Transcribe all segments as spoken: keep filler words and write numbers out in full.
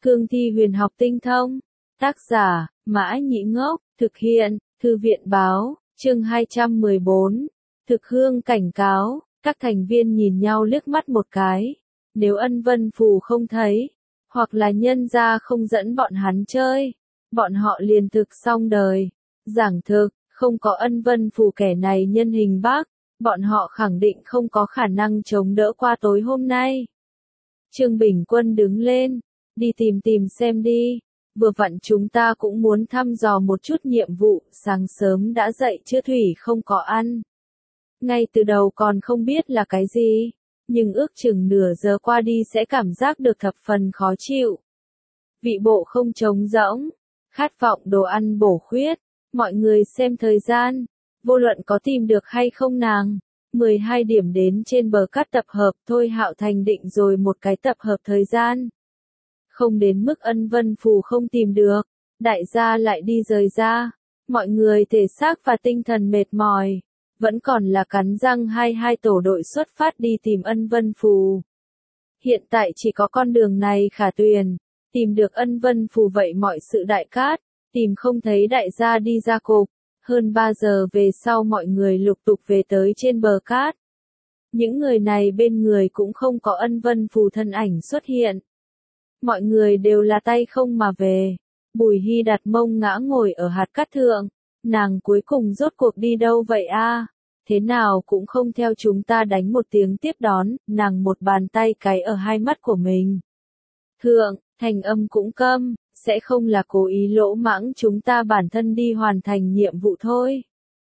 Cương thi huyền học tinh thông. Tác giả, Mã Nhĩ Ngốc, thực hiện, Thư viện báo, chương hai trăm mười bốn. Thực hương cảnh cáo, các thành viên nhìn nhau liếc mắt một cái. Nếu ân vân phù không thấy, hoặc là nhân gia không dẫn bọn hắn chơi, bọn họ liền thực xong đời. Giảng thực, không có ân vân phù kẻ này nhân hình bác, bọn họ khẳng định không có khả năng chống đỡ qua tối hôm nay. Trương Bình Quân đứng lên, đi tìm tìm xem đi, vừa vặn chúng ta cũng muốn thăm dò một chút nhiệm vụ, sáng sớm đã dậy chưa thủy không có ăn. Ngay từ đầu còn không biết là cái gì, nhưng ước chừng nửa giờ qua đi sẽ cảm giác được thập phần khó chịu. Vị bộ không trống rỗng, khát vọng đồ ăn bổ khuyết, mọi người xem thời gian, vô luận có tìm được hay không nàng. mười hai điểm đến trên bờ cát tập hợp, Thôi Hạo Thành định rồi một cái tập hợp thời gian. Không đến mức ân vân phù không tìm được, đại gia lại đi rời ra, mọi người thể xác và tinh thần mệt mỏi, vẫn còn là cắn răng hai hai tổ đội xuất phát đi tìm ân vân phù. Hiện tại chỉ có con đường này khả tuyền, tìm được ân vân phù vậy mọi sự đại cát, tìm không thấy đại gia đi ra cục. Hơn ba giờ về sau mọi người lục tục về tới trên bờ cát. Những người này bên người cũng không có ân vân phù thân ảnh xuất hiện. Mọi người đều là tay không mà về. Bùi Hy đặt mông ngã ngồi ở hạt cát thượng. Nàng cuối cùng rốt cuộc đi đâu vậy a? Thế nào cũng không theo chúng ta đánh một tiếng tiếp đón, nàng một bàn tay cái ở hai mắt của mình. Thượng, thành âm cũng câm. Sẽ không là cố ý lỗ mãng chúng ta bản thân đi hoàn thành nhiệm vụ thôi.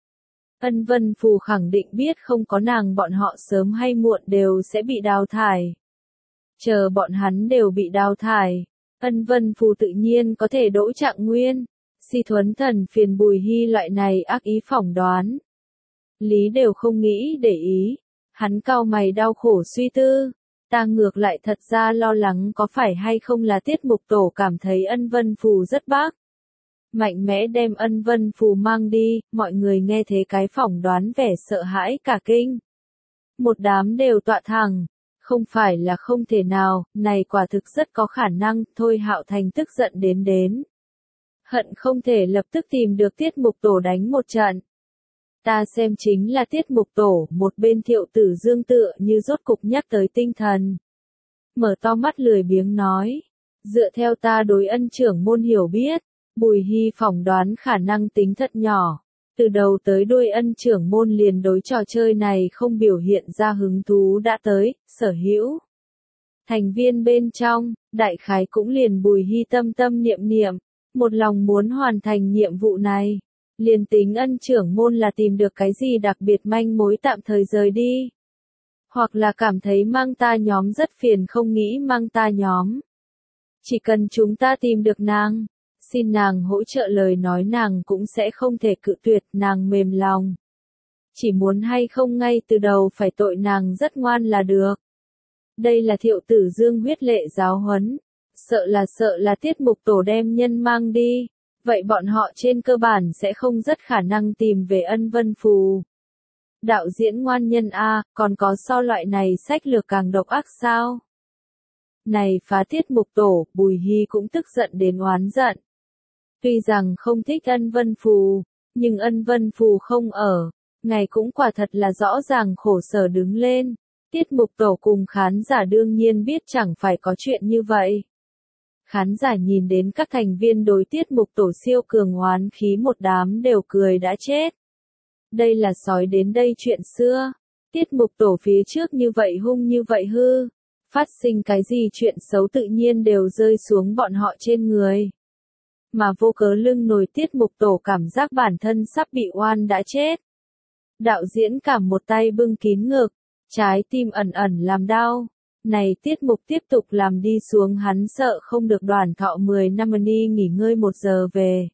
Ân vân phù khẳng định biết không có nàng bọn họ sớm hay muộn đều sẽ bị đào thải. Chờ bọn hắn đều bị đào thải, ân vân phù tự nhiên có thể đỗ trạng nguyên. Si Thuấn Thần phiền Bùi Hy loại này ác ý phỏng đoán. Lý đều không nghĩ để ý, hắn cau mày đau khổ suy tư. Ta ngược lại thật ra lo lắng có phải hay không là tiết mục tổ cảm thấy ân vân phù rất bác. Mạnh mẽ đem ân vân phù mang đi, mọi người nghe thế cái phỏng đoán vẻ sợ hãi cả kinh. Một đám đều tọa thẳng, không phải là không thể nào, này quả thực rất có khả năng, Thôi Hạo Thành tức giận đến đến. Hận không thể lập tức tìm được tiết mục tổ đánh một trận. Ta xem chính là tiết mục tổ, một bên Thiệu Tử Dương tựa như rốt cục nhắc tới tinh thần. Mở to mắt lười biếng nói, dựa theo ta đối ân trưởng môn hiểu biết, Bùi Hy phỏng đoán khả năng tính thật nhỏ. Từ đầu tới đuôi ân trưởng môn liền đối trò chơi này không biểu hiện ra hứng thú đã tới, sở hữu. Thành viên bên trong, đại khái cũng liền Bùi Hy tâm tâm niệm niệm, một lòng muốn hoàn thành nhiệm vụ này. Liền tính ân trưởng môn là tìm được cái gì đặc biệt manh mối tạm thời rời đi. Hoặc là cảm thấy mang ta nhóm rất phiền không nghĩ mang ta nhóm. Chỉ cần chúng ta tìm được nàng, xin nàng hỗ trợ lời nói nàng cũng sẽ không thể cự tuyệt, nàng mềm lòng. Chỉ muốn hay không ngay từ đầu phải tội nàng rất ngoan là được. Đây là Thiệu Tử Dương huyết lệ giáo huấn. Sợ là sợ là tiết mục tổ đem nhân mang đi. Vậy bọn họ trên cơ bản sẽ không rất khả năng tìm về ân vân phù. Đạo diễn ngoan nhân A, còn có so loại này sách lược càng độc ác sao? Này phá tiết mục tổ, Bùi Hy cũng tức giận đến oán giận. Tuy rằng không thích ân vân phù, nhưng ân vân phù không ở, ngày cũng quả thật là rõ ràng khổ sở đứng lên. Tiết mục tổ cùng khán giả đương nhiên biết chẳng phải có chuyện như vậy. Khán giả nhìn đến các thành viên đối tiết mục tổ siêu cường oán khí một đám đều cười đã chết. Đây là sói đến đây chuyện xưa. Tiết mục tổ phía trước như vậy hung như vậy hư. Phát sinh cái gì chuyện xấu tự nhiên đều rơi xuống bọn họ trên người. Mà vô cớ lưng nổi tiết mục tổ cảm giác bản thân sắp bị oan đã chết. Đạo diễn cảm một tay bưng kín ngực, trái tim ẩn ẩn làm đau. Này tiết mục tiếp tục làm đi xuống hắn sợ không được đoàn thọ mười năm đi nghỉ ngơi một giờ về.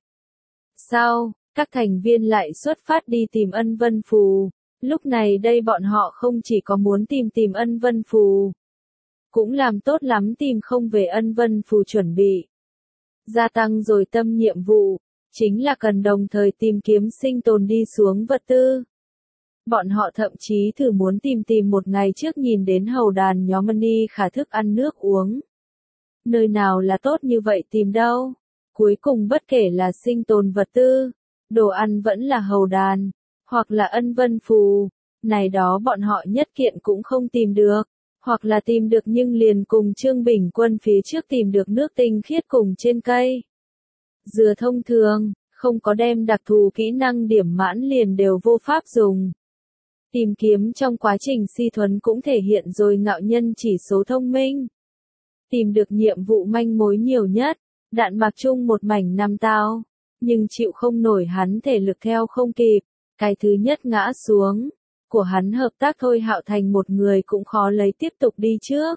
Sau, các thành viên lại xuất phát đi tìm ân vân phù. Lúc này đây bọn họ không chỉ có muốn tìm tìm ân vân phù, cũng làm tốt lắm tìm không về ân vân phù chuẩn bị. Gia tăng rồi tâm nhiệm vụ, chính là cần đồng thời tìm kiếm sinh tồn đi xuống vật tư. Bọn họ thậm chí thử muốn tìm tìm một ngày trước nhìn đến hầu đàn nhóm Mani khả thức ăn nước uống. nơi nào là tốt như vậy tìm đâu. Cuối cùng bất kể là sinh tồn vật tư, đồ ăn vẫn là hầu đàn, hoặc là ân vân phù, này đó bọn họ nhất kiện cũng không tìm được, hoặc là tìm được nhưng liền cùng Trương Bình Quân phía trước tìm được nước tinh khiết cùng trên cây. Dừa thông thường, không có đem đặc thù kỹ năng điểm mãn liền đều vô pháp dùng. Tìm kiếm trong quá trình si thuần cũng thể hiện rồi ngạo nhân chỉ số thông minh. Tìm được nhiệm vụ manh mối nhiều nhất, đạn mạc chung một mảnh năm tao, nhưng chịu không nổi hắn thể lực theo không kịp, cái thứ nhất ngã xuống, của hắn hợp tác Thôi Hạo Thành một người cũng khó lấy tiếp tục đi trước.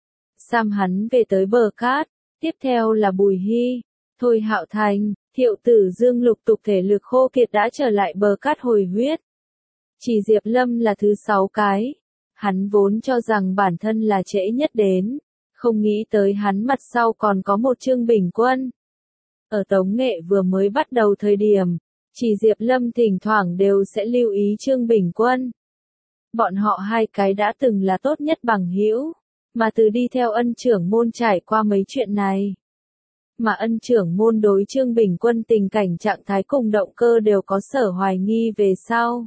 Sam hắn về tới bờ cát, tiếp theo là Bùi Hy, Thôi Hạo Thành, Thiệu Tử Dương lục tục thể lực khô kiệt đã trở lại bờ cát hồi huyết. Chỉ Diệp Lâm là thứ sáu cái, hắn vốn cho rằng bản thân là trễ nhất đến, không nghĩ tới hắn mặt sau còn có một Trương Bình Quân. Ở Tống Nghệ vừa mới bắt đầu thời điểm, chỉ Diệp Lâm thỉnh thoảng đều sẽ lưu ý Trương Bình Quân. Bọn họ hai cái đã từng là tốt nhất bằng hữu, mà từ đi theo ân trưởng môn trải qua mấy chuyện này. Mà ân trưởng môn đối Trương Bình Quân tình cảnh trạng thái cùng động cơ đều có sở hoài nghi về sau.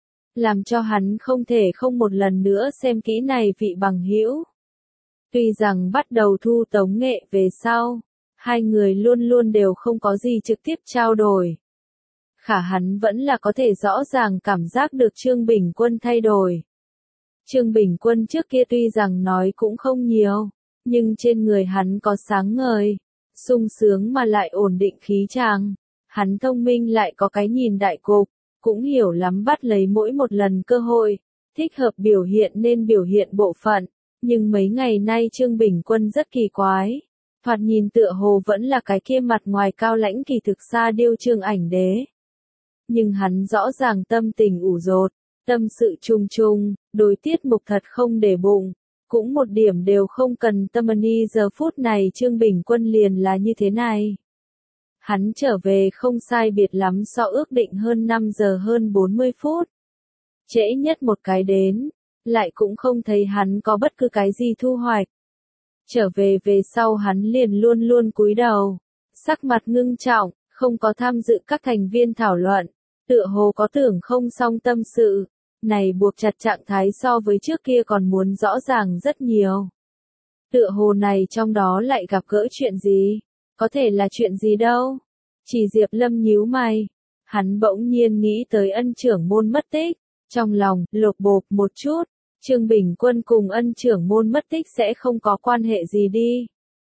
Làm cho hắn không thể không một lần nữa xem kỹ này vị bằng hữu. Tuy rằng bắt đầu thu Tống Nghệ về sau, hai người luôn luôn đều không có gì trực tiếp trao đổi. Khả hắn vẫn là có thể rõ ràng cảm giác được Trương Bình Quân thay đổi. Trương Bình Quân trước kia tuy rằng nói cũng không nhiều, nhưng trên người hắn có sáng ngời, sung sướng mà lại ổn định khí tràng. Hắn thông minh lại có cái nhìn đại cục, cũng hiểu lắm bắt lấy mỗi một lần cơ hội, thích hợp biểu hiện nên biểu hiện bộ phận. Nhưng mấy ngày nay Trương Bình Quân rất kỳ quái, thoạt nhìn tựa hồ vẫn là cái kia mặt ngoài cao lãnh kỳ thực xa điêu Trương Ảnh Đế. Nhưng hắn rõ ràng tâm tình ủ dột, tâm sự chung chung, đối tiết mục thật không để bụng, cũng một điểm đều không cần tâm ni giờ phút này Trương Bình Quân liền là như thế này. Hắn trở về không sai biệt lắm so ước định hơn năm giờ hơn bốn mươi phút. Trễ nhất một cái đến, lại cũng không thấy hắn có bất cứ cái gì thu hoạch. Trở về về sau hắn liền luôn luôn cúi đầu, sắc mặt ngưng trọng, không có tham dự các thành viên thảo luận, tựa hồ có tưởng không song tâm sự, này buộc chặt trạng thái so với trước kia còn muốn rõ ràng rất nhiều. Tựa hồ này trong đó lại gặp gỡ chuyện gì, có thể là chuyện gì đâu. Chỉ Diệp Lâm nhíu mày, hắn bỗng nhiên nghĩ tới ân trưởng môn mất tích, trong lòng lột bột một chút. Trương Bình Quân cùng ân trưởng môn mất tích sẽ không có quan hệ gì đi.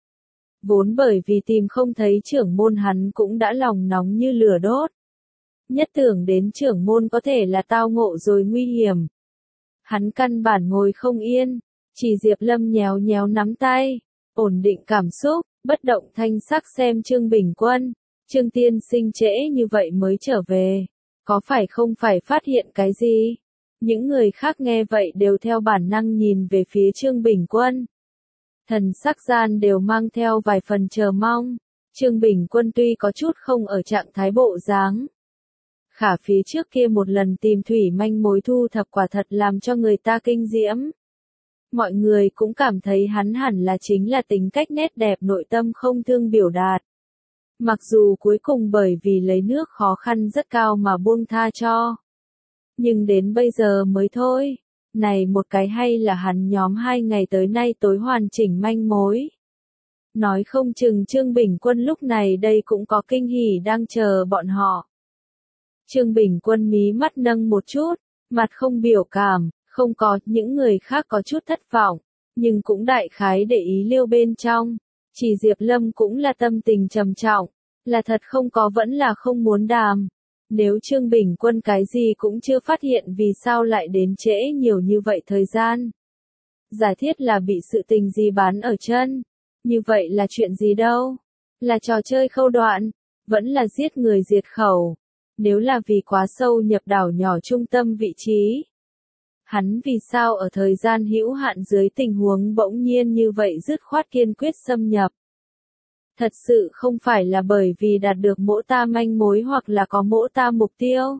Vốn bởi vì tìm không thấy trưởng môn hắn cũng đã lòng nóng như lửa đốt. Nhất tưởng đến trưởng môn có thể là tao ngộ rồi nguy hiểm. Hắn căn bản ngồi không yên, chỉ Diệp Lâm nhéo nhéo nắm tay, ổn định cảm xúc, bất động thanh sắc xem Trương Bình Quân. Trương tiên sinh trễ như vậy mới trở về, có phải không phải phát hiện cái gì? Những người khác nghe vậy đều theo bản năng nhìn về phía Trương Bình Quân. Thần sắc gian đều mang theo vài phần chờ mong. Trương Bình Quân tuy có chút không ở trạng thái bộ dáng. Khả phía trước kia một lần tìm thủy manh mối thu thập quả thật làm cho người ta kinh diễm. Mọi người cũng cảm thấy hắn hẳn là chính là tính cách nét đẹp nội tâm không thương biểu đạt. Mặc dù cuối cùng bởi vì lấy nước khó khăn rất cao mà buông tha cho. Nhưng đến bây giờ mới thôi, này một cái hay là hắn nhóm hai ngày tới nay tối hoàn chỉnh manh mối. Nói không chừng Trương Bình Quân lúc này đây cũng có kinh hỉ đang chờ bọn họ. Trương Bình Quân mí mắt nâng một chút, mặt không biểu cảm, không có, những người khác có chút thất vọng, nhưng cũng đại khái để ý liêu bên trong. Chỉ Diệp Lâm cũng là tâm tình trầm trọng, là thật không có vẫn là không muốn đàm. Nếu Trương Bình Quân cái gì cũng chưa phát hiện vì sao lại đến trễ nhiều như vậy thời gian. Giả thiết là bị sự tình gì bán ở chân. Như vậy là chuyện gì đâu? Là trò chơi khâu đoạn, vẫn là giết người diệt khẩu. Nếu là vì quá sâu nhập đảo nhỏ trung tâm vị trí. Hắn vì sao ở thời gian hữu hạn dưới tình huống bỗng nhiên như vậy dứt khoát kiên quyết xâm nhập. Thật sự không phải là bởi vì đạt được mỗ ta manh mối hoặc là có mỗ ta mục tiêu.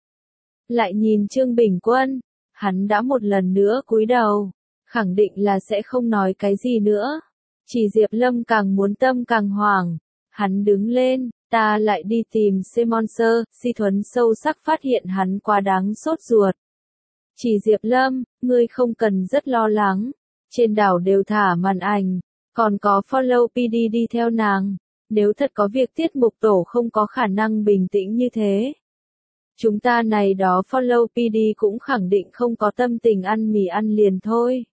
Lại nhìn Trương Bình Quân, hắn đã một lần nữa cúi đầu, khẳng định là sẽ không nói cái gì nữa. Chỉ Diệp Lâm càng muốn tâm càng hoảng. Hắn đứng lên, ta lại đi tìm Semonser, Si Thuấn sâu sắc phát hiện hắn quá đáng sốt ruột. Chỉ Diệp Lâm, ngươi không cần rất lo lắng. Trên đảo đều thả màn ảnh, còn có follow pê đê đi theo nàng. Nếu thật có việc tiết mục tổ không có khả năng bình tĩnh như thế. Chúng ta này đó follow pê đê cũng khẳng định không có tâm tình ăn mì ăn liền thôi.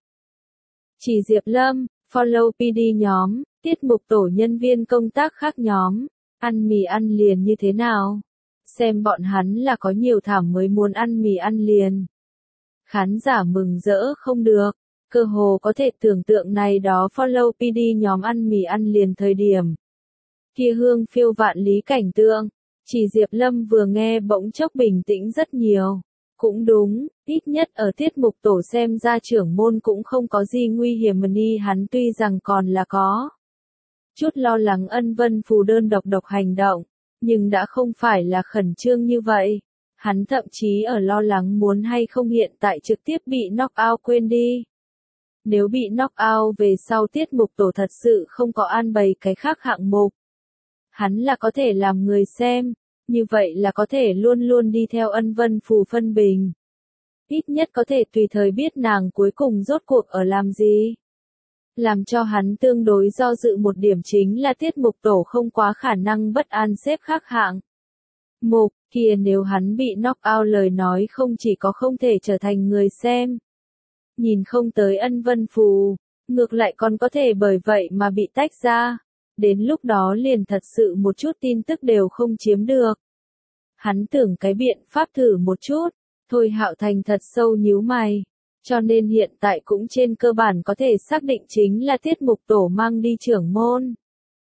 Chỉ Diệp Lâm, follow pê đê nhóm, tiết mục tổ nhân viên công tác khác nhóm, ăn mì ăn liền như thế nào? Xem bọn hắn là có nhiều thảm mới muốn ăn mì ăn liền. Khán giả mừng rỡ không được, cơ hồ có thể tưởng tượng này đó follow pê đê nhóm ăn mì ăn liền thời điểm. Kia hương phiêu vạn lý cảnh tượng, chỉ Diệp Lâm vừa nghe bỗng chốc bình tĩnh rất nhiều. Cũng đúng, ít nhất ở tiết mục tổ xem ra trưởng môn cũng không có gì nguy hiểm mà ni hắn tuy rằng còn là có. Chút lo lắng Ân Vân Phù đơn độc độc hành động, nhưng đã không phải là khẩn trương như vậy. Hắn thậm chí ở lo lắng muốn hay không hiện tại trực tiếp bị knock out quên đi. Nếu bị knock out về sau tiết mục tổ thật sự không có an bày cái khác hạng mục. Hắn là có thể làm người xem, như vậy là có thể luôn luôn đi theo Ân Vân Phù phân bình. Ít nhất có thể tùy thời biết nàng cuối cùng rốt cuộc ở làm gì. Làm cho hắn tương đối do dự một điểm chính là tiết mục tổ không quá khả năng bất an xếp khác hạng. Mục, kia nếu hắn bị knock out lời nói không chỉ có không thể trở thành người xem. Nhìn không tới Ân Vân Phù, ngược lại còn có thể bởi vậy mà bị tách ra. Đến lúc đó liền thật sự một chút tin tức đều không chiếm được. Hắn tưởng cái biện pháp thử một chút, Thôi Hạo Thành thật sâu nhíu mày. Cho nên hiện tại cũng trên cơ bản có thể xác định chính là tiết mục tổ mang đi trưởng môn.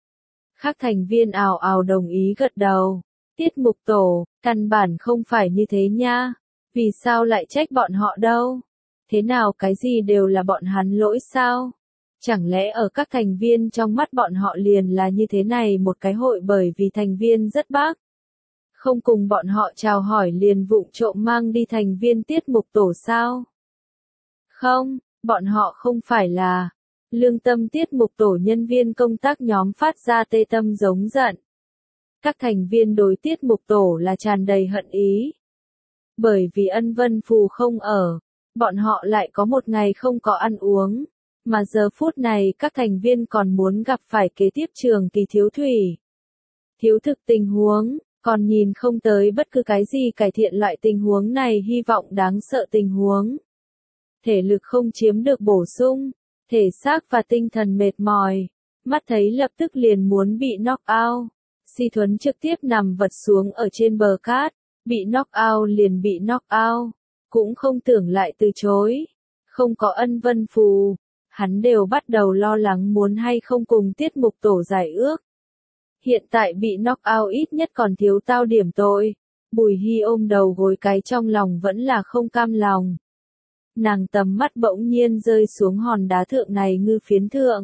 Các thành viên ào ào đồng ý gật đầu. Tiết mục tổ, căn bản không phải như thế nha. Vì sao lại trách bọn họ đâu? Thế nào cái gì đều là bọn hắn lỗi sao? Chẳng lẽ ở các thành viên trong mắt bọn họ liền là như thế này một cái hội bởi vì thành viên rất bác. Không cùng bọn họ chào hỏi liền vụng trộm mang đi thành viên tiết mục tổ sao? Không, bọn họ không phải là. Lương tâm tiết mục tổ nhân viên công tác nhóm phát ra tê tâm giống giận. Các thành viên đối tiết mục tổ là tràn đầy hận ý. Bởi vì Ân Vân Phù không ở, bọn họ lại có một ngày không có ăn uống. Mà giờ phút này các thành viên còn muốn gặp phải kế tiếp trường kỳ thiếu thủy. Thiếu thực tình huống, còn nhìn không tới bất cứ cái gì cải thiện loại tình huống này hy vọng đáng sợ tình huống. Thể lực không chiếm được bổ sung, thể xác và tinh thần mệt mỏi, mắt thấy lập tức liền muốn bị knock out. Si Thuấn trực tiếp nằm vật xuống ở trên bờ cát, bị knock out liền bị knock out, cũng không tưởng lại từ chối. Không có Ân Vân Phù, hắn đều bắt đầu lo lắng muốn hay không cùng tiết mục tổ giải ước. Hiện tại bị knock out ít nhất còn thiếu tao điểm tội. Bùi Hy ôm đầu gối cái trong lòng vẫn là không cam lòng. Nàng tầm mắt bỗng nhiên rơi xuống hòn đá thượng này ngư phiến thượng.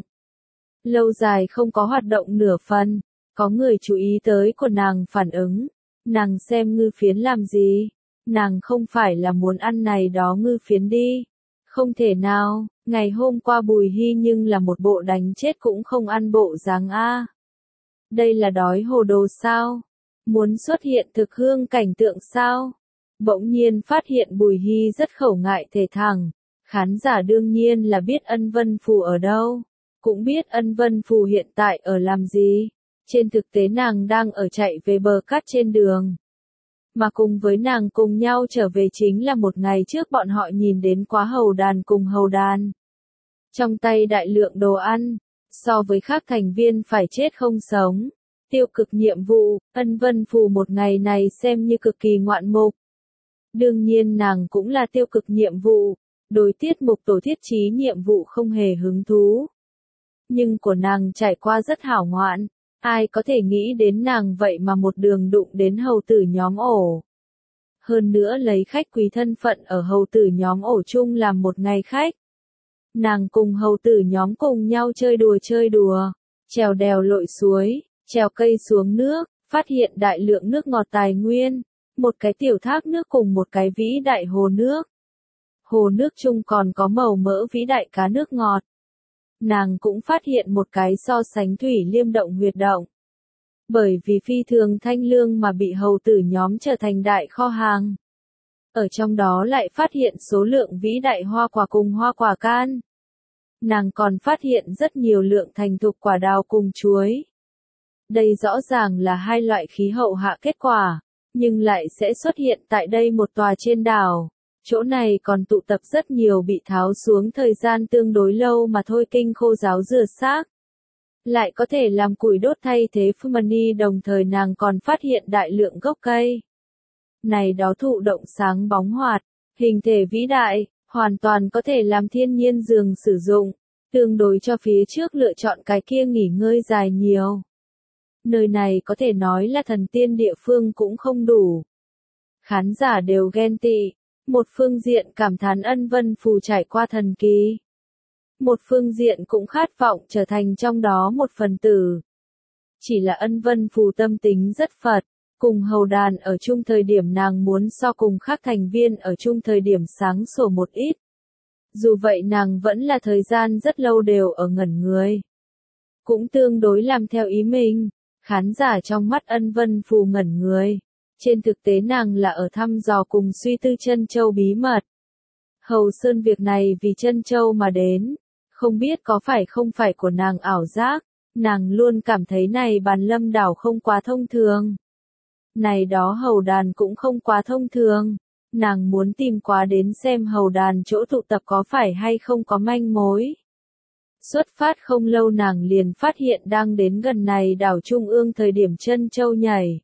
Lâu dài không có hoạt động nửa phần, có người chú ý tới của nàng phản ứng. Nàng xem ngư phiến làm gì? Nàng không phải là muốn ăn này đó ngư phiến đi. Không thể nào, ngày hôm qua Bùi Hy nhưng là một bộ đánh chết cũng không ăn bộ dáng a. Đây là đói hồ đồ sao? Muốn xuất hiện thực hương cảnh tượng sao? Bỗng nhiên phát hiện Bùi Hy rất khẩu ngại thể thẳng. Khán giả đương nhiên là biết Ân Vân Phù ở đâu. Cũng biết Ân Vân Phù hiện tại ở làm gì. Trên thực tế nàng đang ở chạy về bờ cát trên đường. Mà cùng với nàng cùng nhau trở về chính là một ngày trước bọn họ nhìn đến quá hầu đàn cùng hầu đàn. Trong tay đại lượng đồ ăn, so với khác thành viên phải chết không sống. Tiêu cực nhiệm vụ, Ân Vân Phù một ngày này xem như cực kỳ ngoạn mục. Đương nhiên nàng cũng là tiêu cực nhiệm vụ, đối tiết mục tổ thiết trí nhiệm vụ không hề hứng thú. Nhưng của nàng trải qua rất hảo ngoạn, ai có thể nghĩ đến nàng vậy mà một đường đụng đến hầu tử nhóm ổ. Hơn nữa lấy khách quý thân phận ở hầu tử nhóm ổ chung làm một ngày khách. Nàng cùng hầu tử nhóm cùng nhau chơi đùa chơi đùa, trèo đèo lội suối, trèo cây xuống nước, phát hiện đại lượng nước ngọt tài nguyên, một cái tiểu thác nước cùng một cái vĩ đại hồ nước. Hồ nước chung còn có màu mỡ vĩ đại cá nước ngọt. nàng cũng phát hiện một cái so sánh thủy liêm động huyệt động. Bởi vì phi thường thanh lương mà bị hầu tử nhóm trở thành đại kho hàng. Ở trong đó lại phát hiện số lượng vĩ đại hoa quả cùng hoa quả can. Nàng còn phát hiện rất nhiều lượng thành thục quả đào cùng chuối. Đây rõ ràng là hai loại khí hậu hạ kết quả, nhưng lại sẽ xuất hiện tại đây một tòa trên đảo. Chỗ này còn tụ tập rất nhiều bị tháo xuống thời gian tương đối lâu mà thôi kinh khô ráo rửa xác. Lại có thể làm củi đốt thay thế Fumani, đồng thời nàng còn phát hiện đại lượng gốc cây. Này đó thụ động sáng bóng hoạt, hình thể vĩ đại, hoàn toàn có thể làm thiên nhiên giường sử dụng, tương đối cho phía trước lựa chọn cái kia nghỉ ngơi dài nhiều. Nơi này có thể nói là thần tiên địa phương cũng không đủ. Khán giả đều ghen tị, một phương diện cảm thán Ân Vân Phù trải qua thần kỳ. Một phương diện cũng khát vọng trở thành trong đó một phần tử. Chỉ là Ân Vân Phù tâm tính rất Phật, cùng hầu đàn ở chung thời điểm nàng muốn so cùng khác thành viên ở chung thời điểm sáng sủa một ít. Dù vậy nàng vẫn là thời gian rất lâu đều ở ngẩn người. Cũng tương đối làm theo ý mình, khán giả trong mắt Ân Vân Phù ngẩn người. Trên thực tế nàng là ở thăm dò cùng suy tư Trân Châu bí mật. Hầu Sơn việc này vì Trân Châu mà đến, không biết có phải không phải của nàng ảo giác, nàng luôn cảm thấy này bàn lâm đảo không quá thông thường. Này đó hầu đàn cũng không quá thông thường, nàng muốn tìm quá đến xem hầu đàn chỗ tụ tập có phải hay không có manh mối. Xuất phát không lâu nàng liền phát hiện đang đến gần này đảo Trung ương thời điểm Trân Châu nhảy.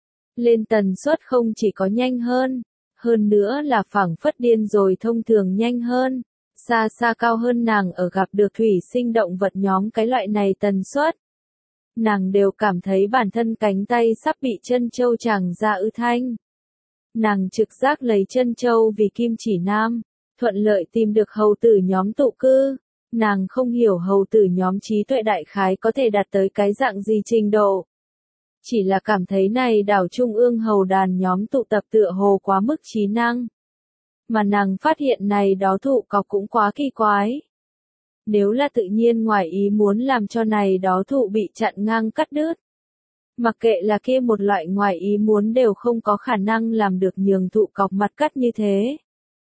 Lên tần suất không chỉ có nhanh hơn, hơn nữa là phảng phất điên rồi thông thường nhanh hơn, xa xa cao hơn nàng ở gặp được thủy sinh động vật nhóm cái loại này tần suất. Nàng đều cảm thấy bản thân cánh tay sắp bị Trân Châu tràng ra ư thanh. Nàng trực giác lấy Trân Châu vì kim chỉ nam, thuận lợi tìm được hầu tử nhóm tụ cư. Nàng không hiểu hầu tử nhóm trí tuệ đại khái có thể đạt tới cái dạng gì trình độ. Chỉ là cảm thấy này đảo Trung ương hầu đàn nhóm tụ tập tựa hồ quá mức trí năng. Mà nàng phát hiện này đó thụ cọc cũng quá kỳ quái. Nếu là tự nhiên ngoài ý muốn làm cho này đó thụ bị chặn ngang cắt đứt. Mặc kệ là kia một loại ngoài ý muốn đều không có khả năng làm được nhường thụ cọc mặt cắt như thế.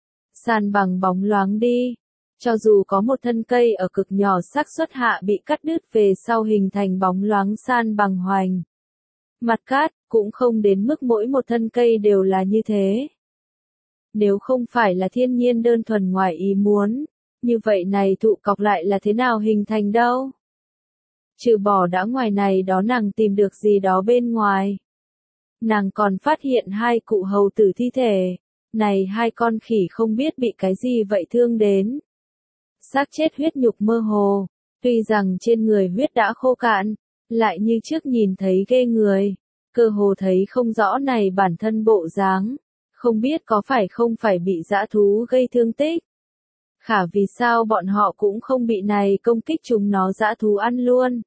San bằng bóng loáng đi. Cho dù có một thân cây ở cực nhỏ xác suất hạ bị cắt đứt về sau hình thành bóng loáng san bằng hoành. Mặt cát, cũng không đến mức mỗi một thân cây đều là như thế. Nếu không phải là thiên nhiên đơn thuần ngoài ý muốn, như vậy này thụ cọc lại là thế nào hình thành đâu? Trừ bỏ đã ngoài này đó nàng tìm được gì đó bên ngoài. Nàng còn phát hiện hai cụ hầu tử thi thể, này hai con khỉ không biết bị cái gì vậy thương đến. Xác chết huyết nhục mơ hồ, tuy rằng trên người huyết đã khô cạn, lại như trước nhìn thấy ghê người, cơ hồ thấy không rõ này bản thân bộ dáng, không biết có phải không phải bị dã thú gây thương tích. Khả vì sao bọn họ cũng không bị này công kích chúng nó dã thú ăn luôn.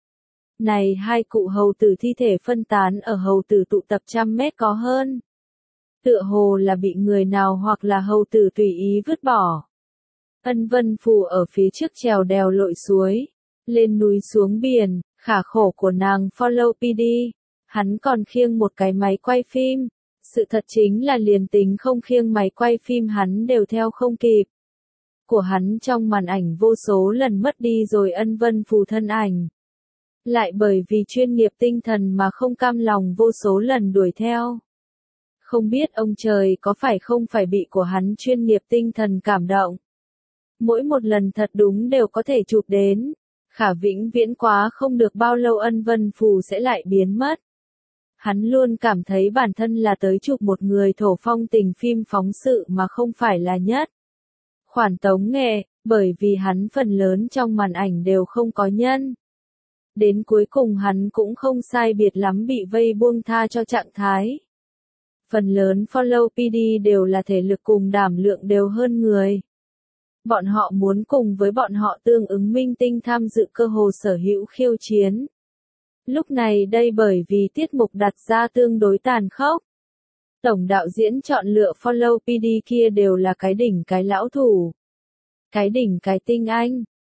Này hai cụ hầu tử thi thể phân tán ở hầu tử tụ tập trăm mét có hơn. Tựa hồ là bị người nào hoặc là hầu tử tùy ý vứt bỏ. Ân Vân Phù ở phía trước trèo đèo lội suối, lên núi xuống biển, khả khổ của nàng Follow pê đê, hắn còn khiêng một cái máy quay phim, sự thật chính là liền tính không khiêng máy quay phim hắn đều theo không kịp. Của hắn trong màn ảnh vô số lần mất đi rồi Ân Vân Phù thân ảnh. Lại bởi vì chuyên nghiệp tinh thần mà không cam lòng vô số lần đuổi theo. Không biết ông trời có phải không phải bị của hắn chuyên nghiệp tinh thần cảm động. Mỗi một lần thật đúng đều có thể chụp đến. Khả vĩnh viễn quá không được bao lâu Ân Vân Phù sẽ lại biến mất. Hắn luôn cảm thấy bản thân là tới chụp một người thổ phong tình phim phóng sự mà không phải là nhất. Khoản tống nghệ, bởi vì hắn phần lớn trong màn ảnh đều không có nhân. Đến cuối cùng hắn cũng không sai biệt lắm bị vây buông tha cho trạng thái. Phần lớn Follow pê đê đều là thể lực cùng đảm lượng đều hơn người. Bọn họ muốn cùng với bọn họ tương ứng minh tinh tham dự cơ hồ sở hữu khiêu chiến. Lúc này đây bởi vì tiết mục đặt ra tương đối tàn khốc. Tổng đạo diễn chọn lựa Follow pê đê kia đều là cái đỉnh cái lão thủ. Cái đỉnh cái tinh anh.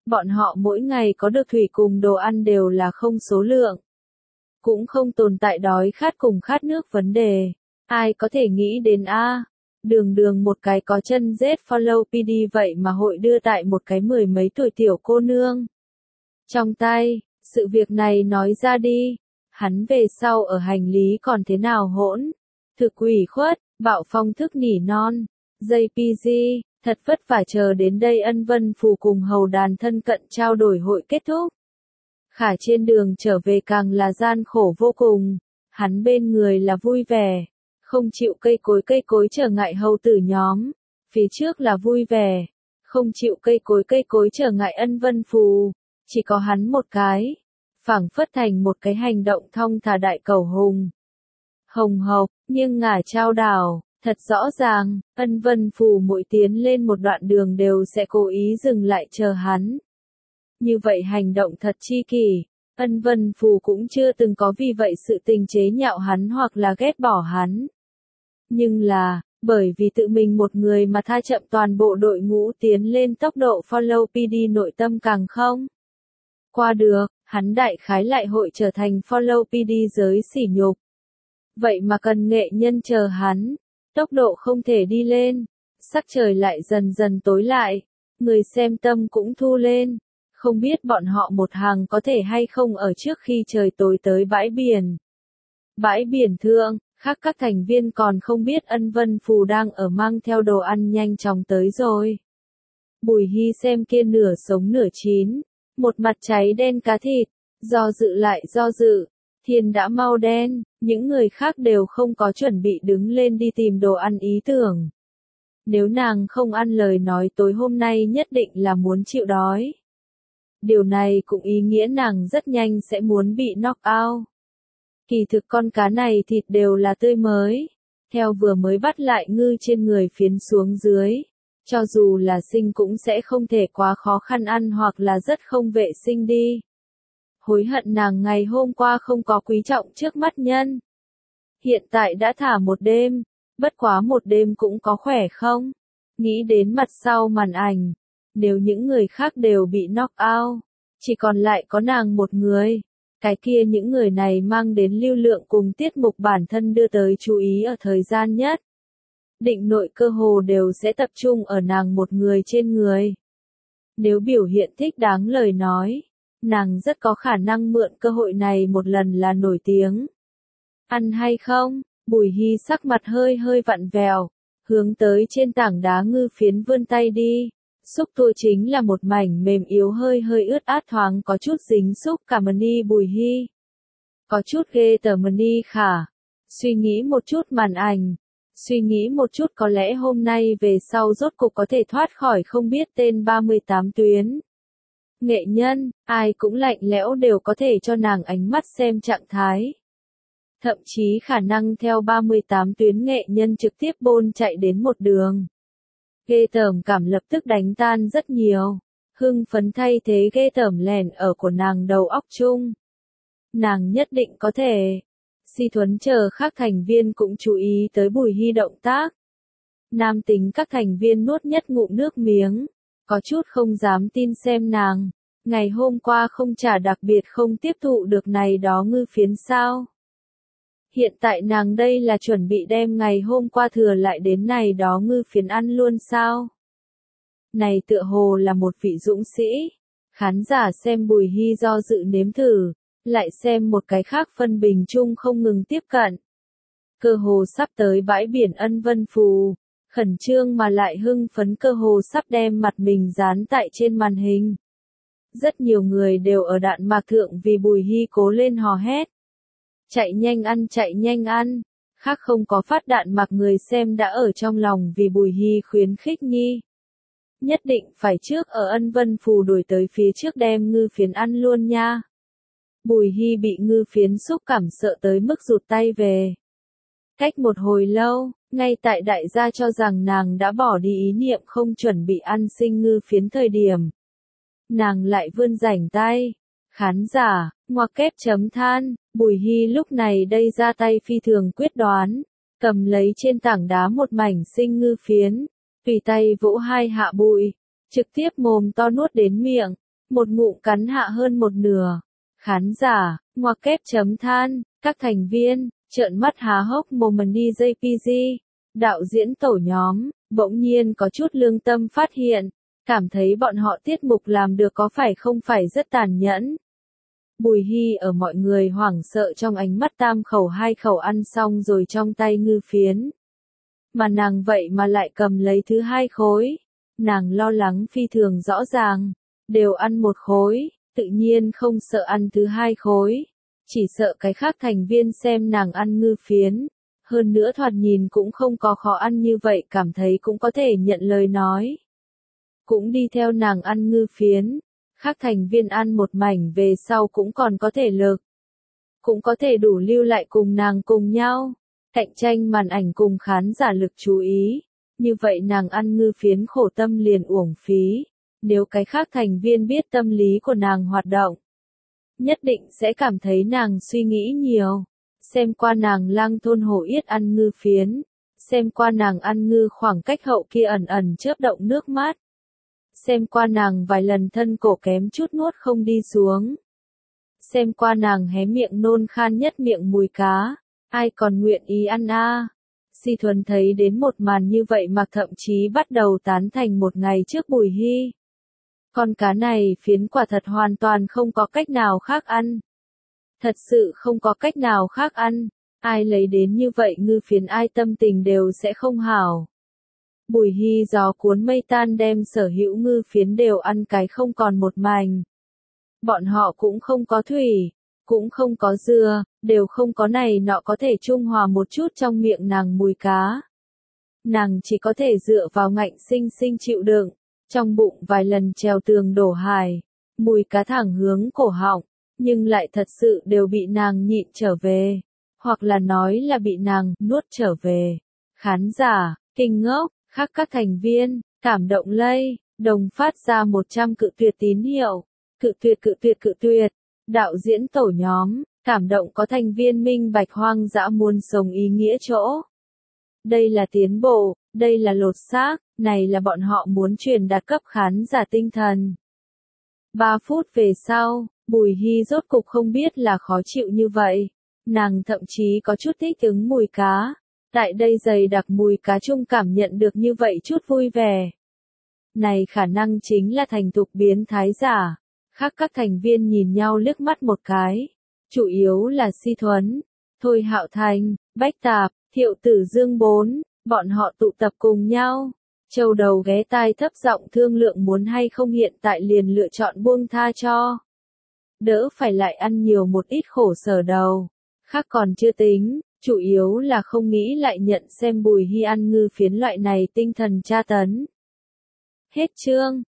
Bọn họ mỗi ngày có được thủy cùng đồ ăn đều là không số lượng. Cũng không tồn tại đói khát cùng khát nước vấn đề. Ai có thể nghĩ đến a đường đường một cái có chân rết follow pê đê vậy mà hội đưa tại một cái mười mấy tuổi tiểu cô nương. Trong tay, sự việc này nói ra đi. Hắn về sau ở hành lý còn thế nào hỗn. Thực ủy khuất, Bạo Phong thức nỉ non. gi pê giê, thật vất vả chờ đến đây Ân Vân Phù cùng hầu đàn thân cận trao đổi hội kết thúc. Khả trên đường trở về càng là gian khổ vô cùng. Hắn bên người là vui vẻ. Không chịu cây cối cây cối trở ngại hầu tử nhóm. Phía trước là vui vẻ. Không chịu cây cối cây cối trở ngại Ân Vân Phù. Chỉ có hắn một cái. Phảng phất thành một cái hành động thong thả đại cầu hùng. Hồng hộc, nhưng ngả trao đảo, thật rõ ràng, Ân Vân Phù mỗi tiến lên một đoạn đường đều sẽ cố ý dừng lại chờ hắn. Như vậy hành động thật chi kỷ, Ân Vân Phù cũng chưa từng có vì vậy sự tình chế nhạo hắn hoặc là ghét bỏ hắn. Nhưng là, bởi vì tự mình một người mà tha chậm toàn bộ đội ngũ tiến lên tốc độ follow pê đê nội tâm càng không qua được, hắn đại khái lại hội trở thành follow pê đê giới sỉ nhục. Vậy mà cần nghệ nhân chờ hắn, tốc độ không thể đi lên, sắc trời lại dần dần tối lại, người xem tâm cũng thu lên, không biết bọn họ một hàng có thể hay không ở trước khi trời tối tới bãi biển. Bãi biển thượng, khác các thành viên còn không biết Ân Vân Phù đang ở mang theo đồ ăn nhanh chóng tới rồi. Bùi Hy xem kia nửa sống nửa chín, một mặt cháy đen cá thịt, do dự lại do dự, thiên đã mau đen, những người khác đều không có chuẩn bị đứng lên đi tìm đồ ăn ý tưởng. Nếu nàng không ăn lời nói tối hôm nay nhất định là muốn chịu đói. Điều này cũng ý nghĩa nàng rất nhanh sẽ muốn bị knock out. Kỳ thực con cá này thịt đều là tươi mới, theo vừa mới bắt lại ngư trên người phiến xuống dưới. Cho dù là sinh cũng sẽ không thể quá khó khăn ăn hoặc là rất không vệ sinh đi. Hối hận nàng ngày hôm qua không có quý trọng trước mắt nhân. Hiện tại đã thả một đêm, bất quá một đêm cũng có khỏe không? Nghĩ đến mặt sau màn ảnh, nếu những người khác đều bị knock out, chỉ còn lại có nàng một người. Cái kia những người này mang đến lưu lượng cùng tiết mục bản thân đưa tới chú ý ở thời gian nhất. Định nội cơ hồ đều sẽ tập trung ở nàng một người trên người. Nếu biểu hiện thích đáng lời nói, nàng rất có khả năng mượn cơ hội này một lần là nổi tiếng. Ăn hay không? Bùi Hy sắc mặt hơi hơi vặn vẹo, hướng tới trên tảng đá ngư phiến vươn tay đi. Xúc tua chính là một mảnh mềm yếu hơi hơi ướt át thoáng có chút dính xúc cả mani Bùi Hy. Có chút ghê tởm mani khả. Suy nghĩ một chút màn ảnh. Suy nghĩ một chút có lẽ hôm nay về sau rốt cục có thể thoát khỏi không biết tên ba mươi tám tuyến. Nghệ nhân, ai cũng lạnh lẽo đều có thể cho nàng ánh mắt xem trạng thái. Thậm chí khả năng theo ba mươi tám tuyến nghệ nhân trực tiếp bôn chạy đến một đường. Ghê tởm cảm lập tức đánh tan rất nhiều. Hưng phấn thay thế ghê tởm lèn ở của nàng đầu óc chung. Nàng nhất định có thể. Si Thuấn chờ các thành viên cũng chú ý tới Bùi Hy động tác. Nam tính các thành viên nuốt nhất ngụm nước miếng. Có chút không dám tin xem nàng. Ngày hôm qua không trả đặc biệt không tiếp thụ được này đó ngư phiến sao. Hiện tại nàng đây là chuẩn bị đem ngày hôm qua thừa lại đến này đó ngư phiến ăn luôn sao. Này tựa hồ là một vị dũng sĩ. Khán giả xem Bùi Hy do dự nếm thử. Lại xem một cái khác phân bình chung không ngừng tiếp cận. Cơ hồ sắp tới bãi biển Ân Vân Phù, khẩn trương mà lại hưng phấn cơ hồ sắp đem mặt mình dán tại trên màn hình. Rất nhiều người đều ở đạn mạc thượng vì Bùi Hy cố lên hò hét. Chạy nhanh ăn chạy nhanh ăn, khác không có phát đạn mạc người xem đã ở trong lòng vì Bùi Hy khuyến khích nhi. Nhất định phải trước ở Ân Vân Phù đuổi tới phía trước đem ngư phiến ăn luôn nha. Bùi Hy bị ngư phiến xúc cảm sợ tới mức rụt tay về. Cách một hồi lâu, ngay tại đại gia cho rằng nàng đã bỏ đi ý niệm không chuẩn bị ăn sinh ngư phiến thời điểm. Nàng lại vươn rảnh tay. Khán giả, ngoặc kép chấm than, Bùi Hy lúc này đây ra tay phi thường quyết đoán. Cầm lấy trên tảng đá một mảnh sinh ngư phiến. Tùy tay vỗ hai hạ bụi. Trực tiếp mồm to nuốt đến miệng. một ngụm cắn hạ hơn một nửa. Khán giả, ngoặc kép chấm than, các thành viên, trợn mắt há hốc mồm đi gi pê giê. Đạo diễn tổ nhóm, bỗng nhiên có chút lương tâm phát hiện, cảm thấy bọn họ tiết mục làm được có phải không phải rất tàn nhẫn. Bùi Hy ở mọi người hoảng sợ trong ánh mắt tam khẩu hai khẩu ăn xong rồi trong tay ngư phiến. Mà nàng vậy mà lại cầm lấy thứ hai khối. Nàng lo lắng phi thường rõ ràng, đều ăn một khối, tự nhiên không sợ ăn thứ hai khối. Chỉ sợ cái khác thành viên xem nàng ăn ngư phiến. Hơn nữa thoạt nhìn cũng không có khó ăn như vậy, cảm thấy cũng có thể nhận lời nói. Cũng đi theo nàng ăn ngư phiến. Khác thành viên ăn một mảnh về sau cũng còn có thể lực. Cũng có thể đủ lưu lại cùng nàng cùng nhau. Cạnh tranh màn ảnh cùng khán giả lực chú ý. Như vậy nàng ăn ngư phiến khổ tâm liền uổng phí. Nếu cái khác thành viên biết tâm lý của nàng hoạt động, nhất định sẽ cảm thấy nàng suy nghĩ nhiều. Xem qua nàng lang thôn hổ yết ăn ngư phiến. Xem qua nàng ăn ngư khoảng cách hậu kia ẩn ẩn chớp động nước mắt. Xem qua nàng vài lần thân cổ kém chút nuốt không đi xuống. Xem qua nàng hé miệng nôn khan nhất miệng mùi cá. Ai còn nguyện ý ăn a? À? Si Thuần thấy đến một màn như vậy mà thậm chí bắt đầu tán thành một ngày trước Bùi Hy. Con cá này phiến quả thật hoàn toàn không có cách nào khác ăn. Thật sự không có cách nào khác ăn. Ai lấy đến như vậy ngư phiến ai tâm tình đều sẽ không hảo. Bùi Hy gió cuốn mây tan đem sở hữu ngư phiến đều ăn cái không còn một mảnh. Bọn họ cũng không có thủy, cũng không có dưa, đều không có này nọ có thể trung hòa một chút trong miệng nàng mùi cá. Nàng chỉ có thể dựa vào ngạnh sinh sinh chịu đựng, trong bụng vài lần trèo tường đổ hài, mùi cá thẳng hướng cổ họng, nhưng lại thật sự đều bị nàng nhịn trở về, hoặc là nói là bị nàng nuốt trở về. Khán giả, kinh ngốc, khác các thành viên, cảm động lây, đồng phát ra một trăm cự tuyệt tín hiệu, cự tuyệt cự tuyệt cự tuyệt, đạo diễn tổ nhóm, cảm động có thành viên minh bạch hoang dã muốn sống ý nghĩa chỗ. Đây là tiến bộ, đây là lột xác, này là bọn họ muốn truyền đạt cấp khán giả tinh thần. Ba phút về sau, Bùi Hy rốt cục không biết là khó chịu như vậy, nàng thậm chí có chút thích ứng mùi cá. Tại đây dày đặc mùi cá chung cảm nhận được như vậy chút vui vẻ. Này khả năng chính là thành thục biến thái giả. Khác các thành viên nhìn nhau liếc mắt một cái. Chủ yếu là Si Thuấn, Thôi Hạo Thành, Bách Tạp, Thiệu Tử Dương bốn, bọn họ tụ tập cùng nhau. Châu đầu ghé tai thấp giọng thương lượng muốn hay không hiện tại liền lựa chọn buông tha cho. Đỡ phải lại ăn nhiều một ít khổ sở đầu. Khác còn chưa tính. Chủ yếu là không nghĩ lại nhận xem Bùi Hy ăn ngư phiến loại này tinh thần tra tấn. Hết chương.